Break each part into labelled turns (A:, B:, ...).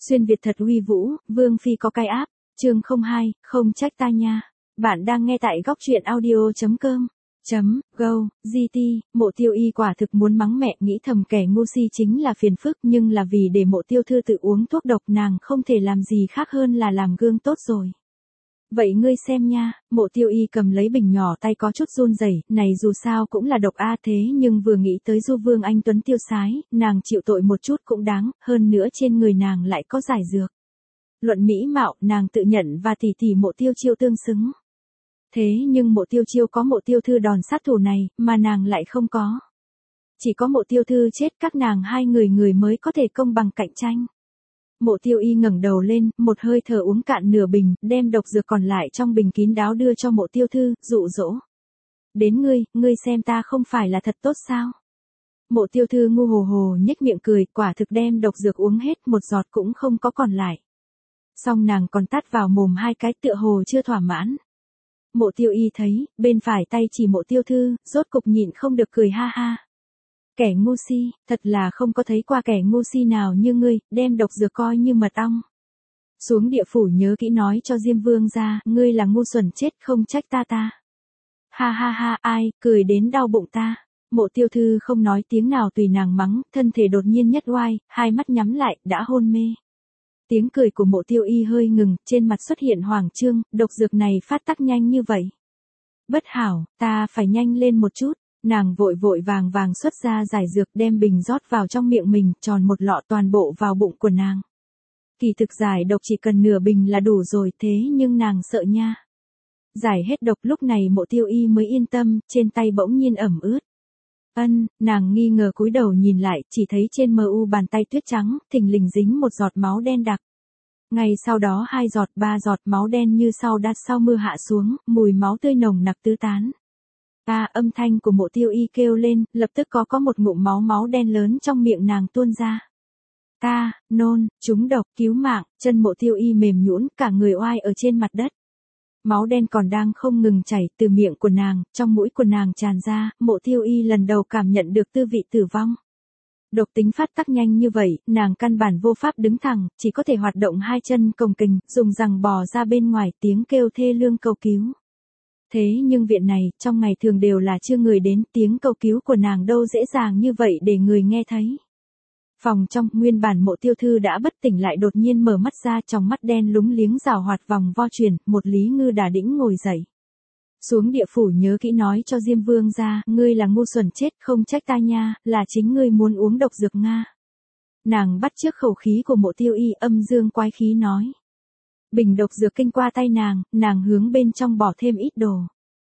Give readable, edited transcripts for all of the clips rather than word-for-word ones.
A: Xuyên Việt thật uy vũ, Vương Phi có cái áp, chương 02, không trách ta nha. Bạn đang nghe tại góc truyện audio.com. Go, GT, Mộ Tiêu Y quả thực muốn mắng mẹ, nghĩ thầm kẻ ngu si chính là phiền phức, nhưng là vì để Mộ Tiêu Thư tự uống thuốc độc, nàng không thể làm gì khác hơn là làm gương tốt rồi. Vậy ngươi xem nha, Mộ Tiêu Y cầm lấy bình nhỏ, tay có chút run rẩy, này dù sao cũng là độc a, thế nhưng vừa nghĩ tới Du Vương anh tuấn tiêu sái, nàng chịu tội một chút cũng đáng, hơn nữa trên người nàng lại có giải dược. Luận mỹ mạo, nàng tự nhận và tỷ tỷ Mộ Tiêu Chiêu tương xứng. Thế nhưng Mộ Tiêu Chiêu có Mộ Tiêu Thư đòn sát thủ này, mà nàng lại không có. Chỉ có Mộ Tiêu Thư chết, các nàng hai người mới có thể công bằng cạnh tranh. Mộ Tiêu Y ngẩng đầu lên, một hơi thở uống cạn nửa bình, đem độc dược còn lại trong bình kín đáo đưa cho Mộ Tiêu Thư, dụ dỗ. Đến ngươi xem ta không phải là thật tốt sao? Mộ Tiêu Thư ngu hồ hồ nhếch miệng cười, quả thực đem độc dược uống hết, một giọt cũng không có còn lại. Xong nàng còn tát vào mồm hai cái, tựa hồ chưa thỏa mãn. Mộ Tiêu Y thấy, bên phải tay chỉ Mộ Tiêu Thư, rốt cục nhịn không được cười ha ha. Kẻ ngu si, thật là không có thấy qua kẻ ngu si nào như ngươi, đem độc dược coi như mật ong. Xuống địa phủ nhớ kỹ nói cho Diêm Vương ra, ngươi là ngu xuẩn chết, không trách ta. Ha ha ha, ai, cười đến đau bụng ta. Mộ Tiêu Thư không nói tiếng nào tùy nàng mắng, thân thể đột nhiên nhất oai, hai mắt nhắm lại, đã hôn mê. Tiếng cười của Mộ Tiêu Y hơi ngừng, trên mặt xuất hiện hoảng trương, độc dược này phát tác nhanh như vậy. Bất hảo, ta phải nhanh lên một chút. Nàng vội vàng xuất ra giải dược, đem bình rót vào trong miệng mình, tròn một lọ toàn bộ vào bụng của nàng. Kỳ thực giải độc chỉ cần nửa bình là đủ rồi, thế nhưng nàng sợ nha. Giải hết độc lúc này Mộ Tiêu Y mới yên tâm, trên tay bỗng nhiên ẩm ướt. Nàng nghi ngờ cúi đầu nhìn lại, chỉ thấy trên mu bàn tay tuyết trắng, thình lình dính một giọt máu đen đặc. Ngay sau đó 2 giọt 3 giọt máu đen như sau mưa hạ xuống, mùi máu tươi nồng nặc tứ tán. Âm thanh của Mộ Tiêu Y kêu lên, lập tức có một ngụm máu đen lớn trong miệng nàng tuôn ra. Nôn, trúng độc, cứu mạng, chân Mộ Tiêu Y mềm nhũn, cả người oai ở trên mặt đất. Máu đen còn đang không ngừng chảy từ miệng của nàng, trong mũi của nàng tràn ra, Mộ Tiêu Y lần đầu cảm nhận được tư vị tử vong. Độc tính phát tác nhanh như vậy, nàng căn bản vô pháp đứng thẳng, chỉ có thể hoạt động hai chân cồng kềnh, dùng rằng bò ra bên ngoài, tiếng kêu thê lương cầu cứu. Thế nhưng viện này, trong ngày thường đều là chưa người đến, tiếng cầu cứu của nàng đâu dễ dàng như vậy để người nghe thấy. Phòng trong, nguyên bản Mộ Tiêu Thư đã bất tỉnh lại đột nhiên mở mắt ra, trong mắt đen lúng liếng rào hoạt vòng vo chuyển, một Lý Ngư đà đĩnh ngồi dậy. Xuống địa phủ nhớ kỹ nói cho Diêm Vương ra, ngươi là ngu xuẩn chết, không trách ta nha, là chính ngươi muốn uống độc dược Nga. Nàng bắt chước khẩu khí của Mộ Tiêu Y, âm dương quái khí nói. Bình độc dược kinh qua tay nàng hướng bên trong bỏ thêm ít đồ.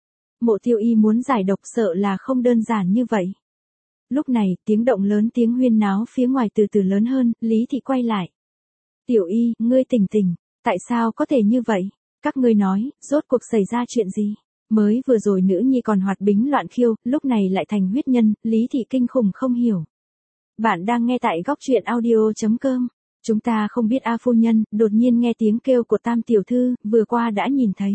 A: Mộ Tiêu Y muốn giải độc sợ là không đơn giản như vậy. Lúc này, tiếng động lớn, tiếng huyên náo phía ngoài từ từ lớn hơn, Lý Thị quay lại. Tiểu Y, ngươi tỉnh, tại sao có thể như vậy? Các ngươi nói, rốt cuộc xảy ra chuyện gì? Mới vừa rồi nữ nhi còn hoạt bính loạn khiêu, lúc này lại thành huyết nhân, Lý Thị kinh khủng không hiểu. Bạn đang nghe tại góc truyện audio.com. Chúng ta không biết A phu nhân, đột nhiên nghe tiếng kêu của Tam tiểu thư, vừa qua đã nhìn thấy.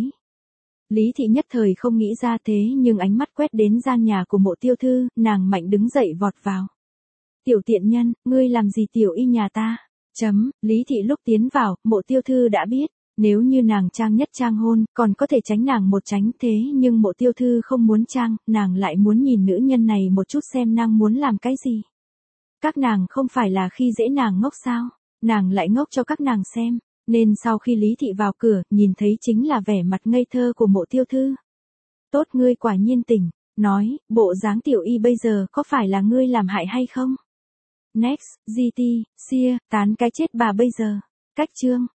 A: Lý Thị nhất thời không nghĩ ra, thế nhưng ánh mắt quét đến gian nhà của Mộ Tiêu Thư, nàng mạnh đứng dậy vọt vào. Tiểu tiện nhân, ngươi làm gì Tiểu Y nhà ta? Lý Thị lúc tiến vào, Mộ Tiêu Thư đã biết, nếu như nàng trang nhất trang hôn, còn có thể tránh nàng một tránh, thế nhưng Mộ Tiêu Thư không muốn trang, nàng lại muốn nhìn nữ nhân này một chút xem nàng muốn làm cái gì. Các nàng không phải là khi dễ nàng ngốc sao? Nàng lại ngốc cho các nàng xem, nên sau khi Lý Thị vào cửa, nhìn thấy chính là vẻ mặt ngây thơ của Mộ Tiêu Thư. Tốt, ngươi quả nhiên tỉnh, nói, bộ dáng Tiểu Y bây giờ có phải là ngươi làm hại hay không? Next, GT, Sia, tán cái chết bà bây giờ. Cách chương.